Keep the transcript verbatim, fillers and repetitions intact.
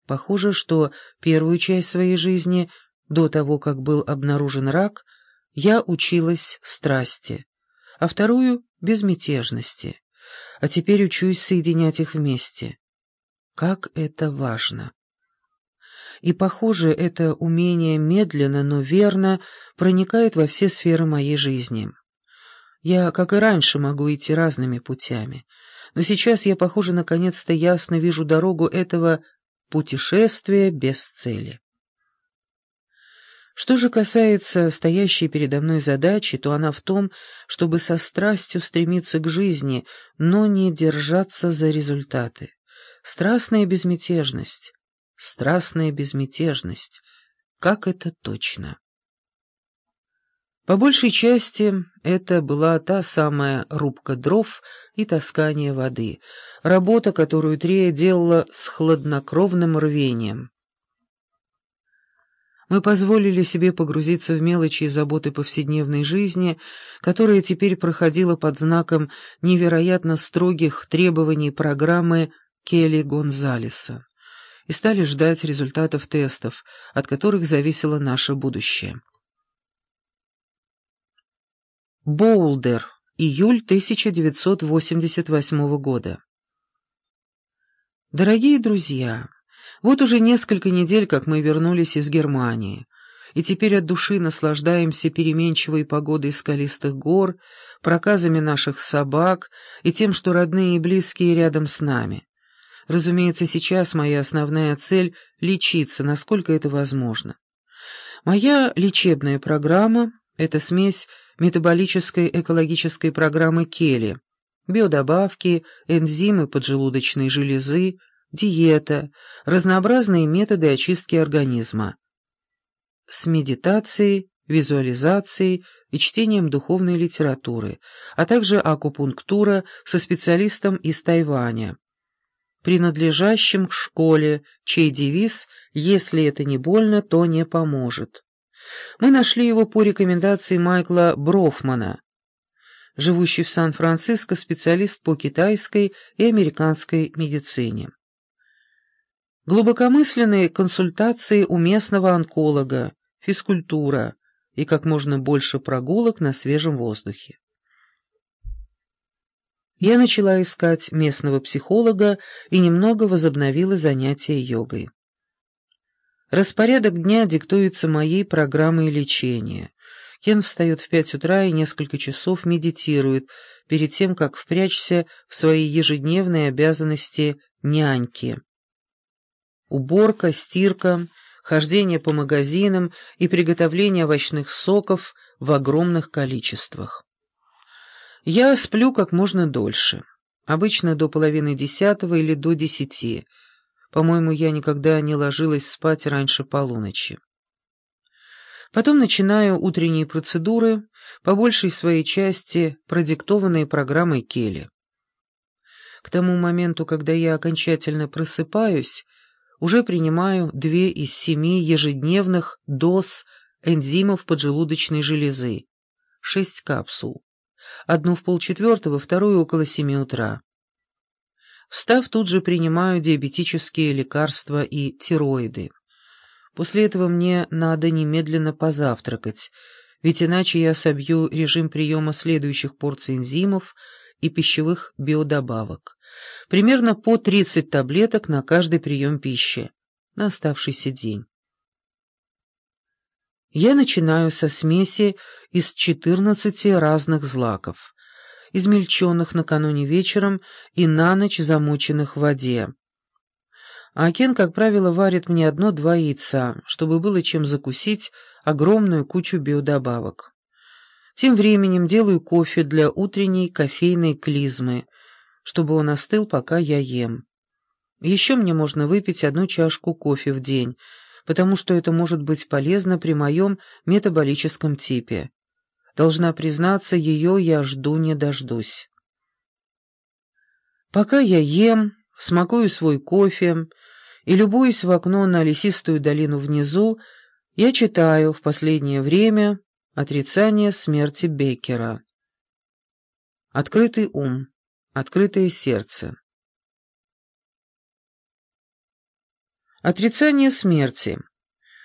Похоже, что первую часть своей жизни, до того, как был обнаружен рак, я училась страсти, а вторую — безмятежности, а теперь учусь соединять их вместе. Как это важно! И, похоже, это умение медленно, но верно проникает во все сферы моей жизни. Я, как и раньше, могу идти разными путями, но сейчас я, похоже, наконец-то ясно вижу дорогу этого путешествия без цели. Что же касается стоящей передо мной задачи, то она в том, чтобы со страстью стремиться к жизни, но не держаться за результаты. Страстная безмятежность, страстная безмятежность. Как это точно? По большей части это была та самая рубка дров и таскание воды, работа, которую Трея делала с хладнокровным рвением. Мы позволили себе погрузиться в мелочи и заботы повседневной жизни, которая теперь проходила под знаком невероятно строгих требований программы Келли Гонзалеса, и стали ждать результатов тестов, от которых зависело наше будущее. Боулдер, июль тысяча девятьсот восемьдесят восьмого года. Дорогие друзья, вот уже несколько недель, как мы вернулись из Германии, и теперь от души наслаждаемся переменчивой погодой скалистых гор, проказами наших собак и тем, что родные и близкие рядом с нами. Разумеется, сейчас моя основная цель — лечиться, насколько это возможно. Моя лечебная программа — это смесь метаболической экологической программы Келли, биодобавки, энзимы поджелудочной железы, диета, разнообразные методы очистки организма, с медитацией, визуализацией и чтением духовной литературы, а также акупунктура со специалистом из Тайваня, принадлежащим к школе, чей девиз «Если это не больно, то не поможет». Мы нашли его по рекомендации Майкла Брофмана, живущий в Сан-Франциско специалист по китайской и американской медицине. Глубокомысленные консультации у местного онколога, физкультура и как можно больше прогулок на свежем воздухе. Я начала искать местного психолога и немного возобновила занятия йогой. Распорядок дня диктуется моей программой лечения. Кен встает в пять утра и несколько часов медитирует перед тем, как впрячься в свои ежедневные обязанности няньки. Уборка, стирка, хождение по магазинам и приготовление овощных соков в огромных количествах. Я сплю как можно дольше, обычно до половины десятого или до десяти. По-моему, я никогда не ложилась спать раньше полуночи. Потом начинаю утренние процедуры, по большей своей части продиктованные программой Келли. К тому моменту, когда я окончательно просыпаюсь, уже принимаю две из семи ежедневных доз энзимов поджелудочной железы, шесть капсул, одну в полчетвертого, вторую около семи утра. Встав, тут же принимаю диабетические лекарства и тироиды. После этого мне надо немедленно позавтракать, ведь иначе я собью режим приема следующих порций энзимов и пищевых биодобавок. Примерно по тридцать таблеток на каждый прием пищи на оставшийся день. Я начинаю со смеси из четырнадцати разных злаков, измельченных накануне вечером и на ночь замоченных в воде. А Кен, как правило, варит мне одно-два яйца, чтобы было чем закусить огромную кучу биодобавок. Тем временем делаю кофе для утренней кофейной клизмы, чтобы он остыл, пока я ем. Еще мне можно выпить одну чашку кофе в день, потому что это может быть полезно при моем метаболическом типе. Должна признаться, ее я жду не дождусь. Пока я ем, смакую свой кофе и любуюсь в окно на лесистую долину внизу, я читаю в последнее время «Отрицание смерти Беккера». Открытый ум, открытое сердце. Отрицание смерти.